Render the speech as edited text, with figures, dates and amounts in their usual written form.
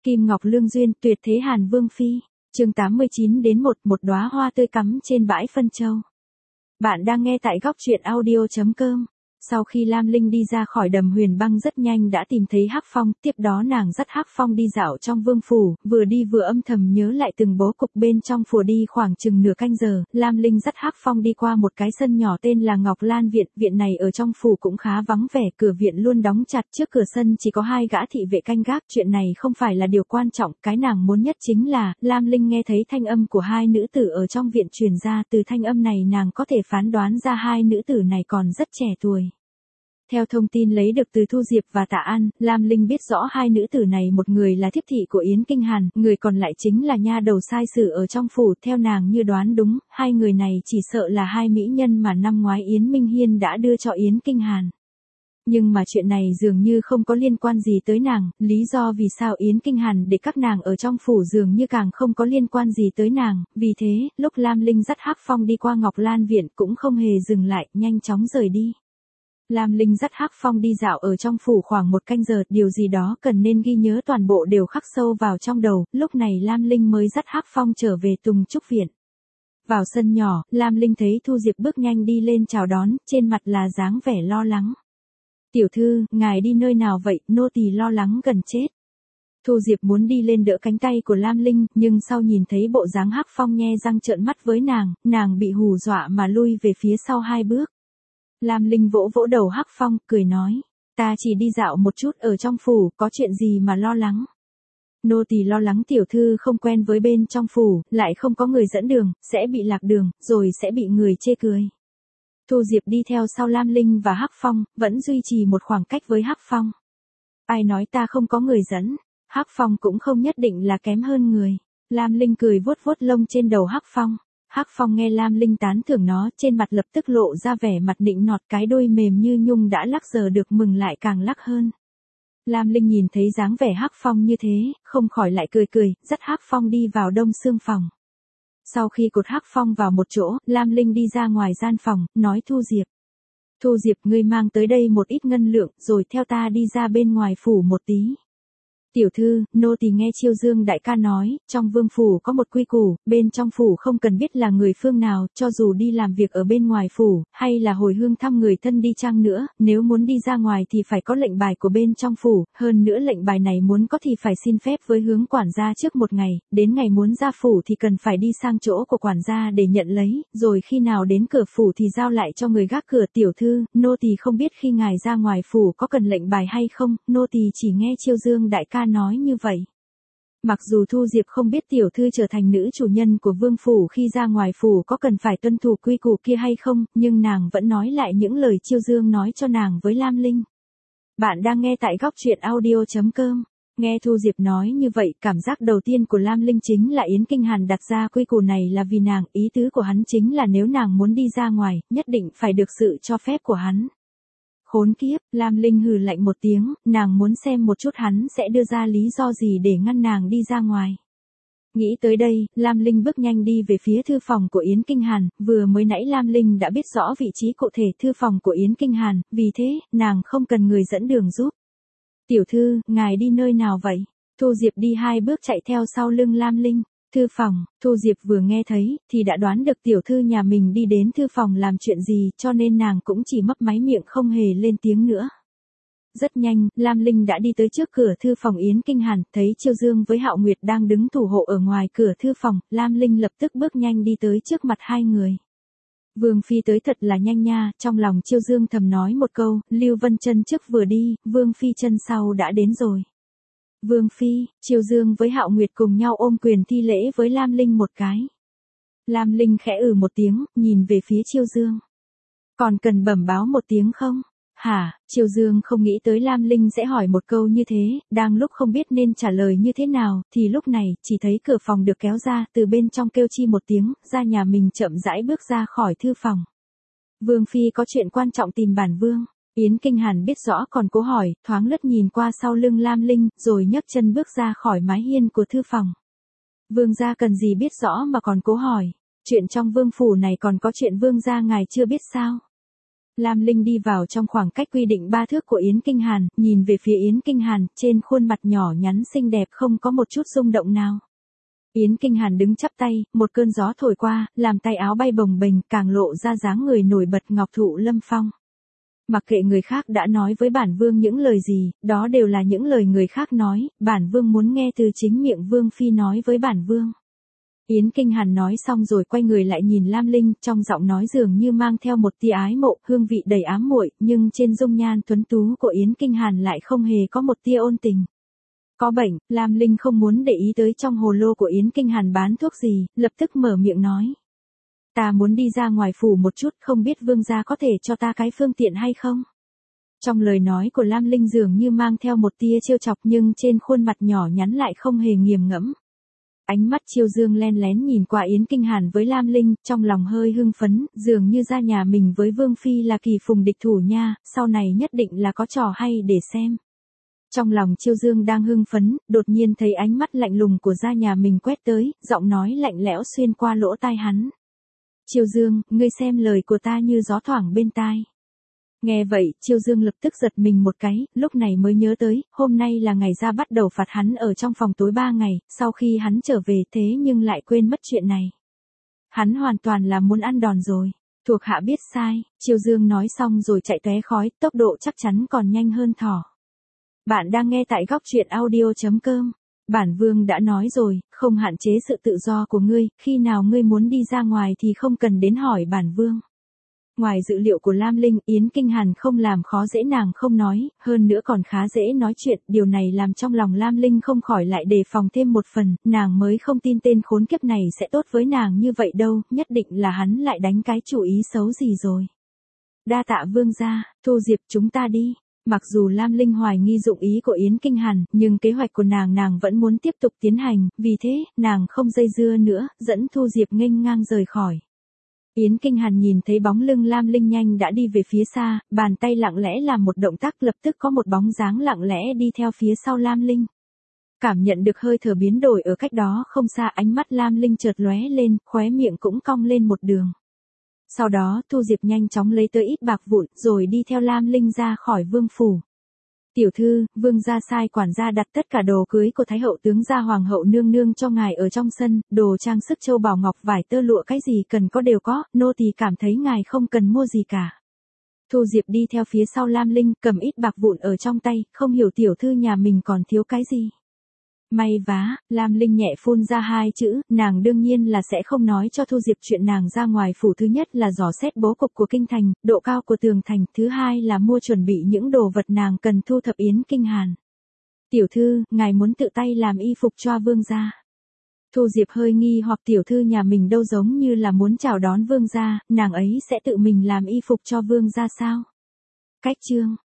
Kim Ngọc Lương Duyên, tuyệt thế Hàn Vương phi. Chương 89 đến một đóa hoa tươi cắm trên bãi phân châu. Bạn đang nghe tại góc truyện audio.com. Sau khi Lam Linh đi ra khỏi Đầm Huyền Băng rất nhanh đã tìm thấy Hắc Phong, tiếp đó nàng dắt Hắc Phong đi dạo trong vương phủ, vừa đi vừa âm thầm nhớ lại từng bố cục bên trong phủ. Đi khoảng chừng nửa canh giờ, Lam Linh dắt Hắc Phong đi qua một cái sân nhỏ tên là Ngọc Lan Viện. Viện này ở trong phủ cũng khá vắng vẻ, cửa viện luôn đóng chặt, trước cửa sân chỉ có 2 gã thị vệ canh gác. Chuyện này không phải là điều quan trọng, cái nàng muốn nhất chính là Lam Linh nghe thấy thanh âm của 2 nữ tử ở trong viện truyền ra. Từ thanh âm này nàng có thể phán đoán ra 2 nữ tử này còn rất trẻ tuổi. Theo thông tin lấy được từ Thu Diệp và Tạ An, Lam Linh biết rõ 2 nữ tử này, một người là thiếp thị của Yến Kinh Hàn, người còn lại chính là nha đầu sai sử ở trong phủ. Theo nàng như đoán đúng, 2 người này chỉ sợ là 2 mỹ nhân mà năm ngoái Yến Minh Hiên đã đưa cho Yến Kinh Hàn. Nhưng mà chuyện này dường như không có liên quan gì tới nàng, lý do vì sao Yến Kinh Hàn để các nàng ở trong phủ dường như càng không có liên quan gì tới nàng. Vì thế, lúc Lam Linh dắt Hắc Phong đi qua Ngọc Lan Viện cũng không hề dừng lại, nhanh chóng rời đi. Lam Linh dắt Hắc Phong đi dạo ở trong phủ khoảng 1 canh giờ, điều gì đó cần nên ghi nhớ toàn bộ đều khắc sâu vào trong đầu. Lúc này Lam Linh mới dắt Hắc Phong trở về Tùng Trúc Viện. Vào sân nhỏ, Lam Linh thấy Thu Diệp bước nhanh đi lên chào đón, trên mặt là dáng vẻ lo lắng. "Tiểu thư, ngài đi nơi nào vậy, nô tỳ lo lắng gần chết." Thu Diệp muốn đi lên đỡ cánh tay của Lam Linh, nhưng sau nhìn thấy bộ dáng Hắc Phong nhe răng trợn mắt với nàng bị hù dọa mà lui về phía sau 2 bước. Lam Linh vỗ vỗ đầu Hắc Phong, cười nói, "Ta chỉ đi dạo một chút ở trong phủ, có chuyện gì mà lo lắng?" "Nô tỳ lo lắng tiểu thư không quen với bên trong phủ, lại không có người dẫn đường, sẽ bị lạc đường, rồi sẽ bị người chê cười." Thu Diệp đi theo sau Lam Linh và Hắc Phong, vẫn duy trì một khoảng cách với Hắc Phong. "Ai nói ta không có người dẫn, Hắc Phong cũng không nhất định là kém hơn người." Lam Linh cười vuốt vuốt lông trên đầu Hắc Phong. Hắc Phong nghe Lam Linh tán thưởng nó, trên mặt lập tức lộ ra vẻ mặt nịnh nọt, cái đuôi mềm như nhung đã lắc giờ được mừng lại càng lắc hơn. Lam Linh nhìn thấy dáng vẻ Hắc Phong như thế, không khỏi lại cười, dắt Hắc Phong đi vào Đông Xương phòng. Sau khi cột Hắc Phong vào một chỗ, Lam Linh đi ra ngoài gian phòng, nói Thu Diệp. "Thu Diệp, ngươi mang tới đây một ít ngân lượng, rồi theo ta đi ra bên ngoài phủ một tí." "Tiểu thư, nô tỳ nghe Chiêu Dương đại ca nói, trong vương phủ có một quy củ, bên trong phủ không cần biết là người phương nào, cho dù đi làm việc ở bên ngoài phủ, hay là hồi hương thăm người thân đi chăng nữa, nếu muốn đi ra ngoài thì phải có lệnh bài của bên trong phủ, hơn nữa lệnh bài này muốn có thì phải xin phép với hướng quản gia trước 1 ngày, đến ngày muốn ra phủ thì cần phải đi sang chỗ của quản gia để nhận lấy, rồi khi nào đến cửa phủ thì giao lại cho người gác cửa. Tiểu thư, nô tỳ không biết khi ngài ra ngoài phủ có cần lệnh bài hay không, nô tỳ chỉ nghe Chiêu Dương đại ca nói như vậy." Mặc dù Thu Diệp không biết tiểu thư trở thành nữ chủ nhân của vương phủ khi ra ngoài phủ có cần phải tuân thủ quy củ kia hay không, nhưng nàng vẫn nói lại những lời Chiêu Dương nói cho nàng với Lam Linh. Bạn đang nghe tại góc truyện audio.com. Nghe Thu Diệp nói như vậy, cảm giác đầu tiên của Lam Linh chính là Yến Kinh Hàn đặt ra quy củ này là vì nàng, ý tứ của hắn chính là nếu nàng muốn đi ra ngoài, nhất định phải được sự cho phép của hắn. Khốn kiếp, Lam Linh hừ lạnh một tiếng, nàng muốn xem một chút hắn sẽ đưa ra lý do gì để ngăn nàng đi ra ngoài. Nghĩ tới đây, Lam Linh bước nhanh đi về phía thư phòng của Yến Kinh Hàn, vừa mới nãy Lam Linh đã biết rõ vị trí cụ thể thư phòng của Yến Kinh Hàn, vì thế, nàng không cần người dẫn đường giúp. "Tiểu thư, ngài đi nơi nào vậy?" Thu Diệp đi 2 bước chạy theo sau lưng Lam Linh. "Thư phòng." Thu Diệp vừa nghe thấy, thì đã đoán được tiểu thư nhà mình đi đến thư phòng làm chuyện gì, cho nên nàng cũng chỉ mấp máy miệng không hề lên tiếng nữa. Rất nhanh, Lam Linh đã đi tới trước cửa thư phòng Yến Kinh Hàn, thấy Chiêu Dương với Hạo Nguyệt đang đứng thủ hộ ở ngoài cửa thư phòng, Lam Linh lập tức bước nhanh đi tới trước mặt 2 người. "Vương phi tới thật là nhanh nha." Trong lòng Chiêu Dương thầm nói một câu, Lưu Vân chân trước vừa đi, Vương phi chân sau đã đến rồi. "Vương phi." Chiêu Dương với Hạo Nguyệt cùng nhau ôm quyền thi lễ với Lam Linh một cái. Lam Linh khẽ một tiếng, nhìn về phía Chiêu Dương. "Còn cần bẩm báo một tiếng không?" "Hả?" Chiêu Dương không nghĩ tới Lam Linh sẽ hỏi một câu như thế, đang lúc không biết nên trả lời như thế nào, thì lúc này, chỉ thấy cửa phòng được kéo ra, từ bên trong kêu chi một tiếng, ra nhà mình chậm rãi bước ra khỏi thư phòng. "Vương phi có chuyện quan trọng tìm bản vương." Yến Kinh Hàn biết rõ còn cố hỏi, thoáng lướt nhìn qua sau lưng Lam Linh, rồi nhấc chân bước ra khỏi mái hiên của thư phòng. "Vương gia cần gì biết rõ mà còn cố hỏi? Chuyện trong vương phủ này còn có chuyện vương gia ngài chưa biết sao?" Lam Linh đi vào trong khoảng cách quy định 3 thước của Yến Kinh Hàn, nhìn về phía Yến Kinh Hàn, trên khuôn mặt nhỏ nhắn xinh đẹp không có một chút rung động nào. Yến Kinh Hàn đứng chắp tay, một cơn gió thổi qua, làm tay áo bay bồng bềnh, càng lộ ra dáng người nổi bật ngọc thụ lâm phong. Mặc kệ người khác đã nói với bản vương những lời gì, đó đều là những lời người khác nói, bản vương muốn nghe từ chính miệng vương phi nói với bản vương. Yến Kinh Hàn nói xong rồi quay người lại nhìn Lam Linh, trong giọng nói dường như mang theo một tia ái mộ, hương vị đầy ám muội, nhưng trên dung nhan tuấn tú của Yến Kinh Hàn lại không hề có một tia ôn tình. Có bệnh, Lam Linh không muốn để ý tới trong hồ lô của Yến Kinh Hàn bán thuốc gì, lập tức mở miệng nói. Ta muốn đi ra ngoài phủ một chút, không biết vương gia có thể cho ta cái phương tiện hay không? Trong lời nói của Lam Linh dường như mang theo một tia trêu chọc nhưng trên khuôn mặt nhỏ nhắn lại không hề nghiền ngẫm. Ánh mắt Chiêu Dương len lén nhìn qua Yến Kinh Hàn với Lam Linh, trong lòng hơi hưng phấn, dường như ra nhà mình với Vương Phi là kỳ phùng địch thủ nha, sau này nhất định là có trò hay để xem. Trong lòng Chiêu Dương đang hưng phấn, đột nhiên thấy ánh mắt lạnh lùng của gia nhà mình quét tới, giọng nói lạnh lẽo xuyên qua lỗ tai hắn. Chiêu Dương, ngươi xem lời của ta như gió thoảng bên tai. Nghe vậy, Chiêu Dương lập tức giật mình một cái, lúc này mới nhớ tới, hôm nay là ngày gia bắt đầu phạt hắn ở trong phòng tối 3 ngày, sau khi hắn trở về thế nhưng lại quên mất chuyện này. Hắn hoàn toàn là muốn ăn đòn rồi. Thuộc hạ biết sai, Chiêu Dương nói xong rồi chạy tóe khói, tốc độ chắc chắn còn nhanh hơn thỏ. Bạn đang nghe tại góc truyện audio.com. Bản vương đã nói rồi, không hạn chế sự tự do của ngươi, khi nào ngươi muốn đi ra ngoài thì không cần đến hỏi bản vương. Ngoài dự liệu của Lam Linh, Yến Kinh Hàn không làm khó dễ nàng không nói, hơn nữa còn khá dễ nói chuyện, điều này làm trong lòng Lam Linh không khỏi lại đề phòng thêm một phần, nàng mới không tin tên khốn kiếp này sẽ tốt với nàng như vậy đâu, nhất định là hắn lại đánh cái chủ ý xấu gì rồi. Đa tạ vương gia, Thu Diệp chúng ta đi. Mặc dù Lam Linh hoài nghi dụng ý của Yến Kinh Hàn, nhưng kế hoạch của nàng vẫn muốn tiếp tục tiến hành, vì thế, nàng không dây dưa nữa, dẫn Thu Diệp nghênh ngang rời khỏi. Yến Kinh Hàn nhìn thấy bóng lưng Lam Linh nhanh đã đi về phía xa, bàn tay lặng lẽ làm một động tác lập tức có một bóng dáng lặng lẽ đi theo phía sau Lam Linh. Cảm nhận được hơi thở biến đổi ở cách đó không xa, ánh mắt Lam Linh chợt lóe lên, khóe miệng cũng cong lên một đường. Sau đó, Thu Diệp nhanh chóng lấy tới ít bạc vụn, rồi đi theo Lam Linh ra khỏi vương phủ. Tiểu thư, vương gia sai quản gia đặt tất cả đồ cưới của Thái hậu tướng gia hoàng hậu nương nương cho ngài ở trong sân, đồ trang sức châu báu ngọc vải tơ lụa cái gì cần có đều có, nô tỳ cảm thấy ngài không cần mua gì cả. Thu Diệp đi theo phía sau Lam Linh, cầm ít bạc vụn ở trong tay, không hiểu tiểu thư nhà mình còn thiếu cái gì. May vá, Lam Linh nhẹ phun ra 2 chữ, nàng đương nhiên là sẽ không nói cho Thu Diệp chuyện nàng ra ngoài phủ, thứ nhất là dò xét bố cục của kinh thành, độ cao của tường thành, thứ hai là mua chuẩn bị những đồ vật nàng cần thu thập Yến Kinh Hàn. Tiểu thư, ngài muốn tự tay làm y phục cho vương gia. Thu Diệp hơi nghi hoặc tiểu thư nhà mình đâu giống như là muốn chào đón vương gia, nàng ấy sẽ tự mình làm y phục cho vương gia sao? Cách chương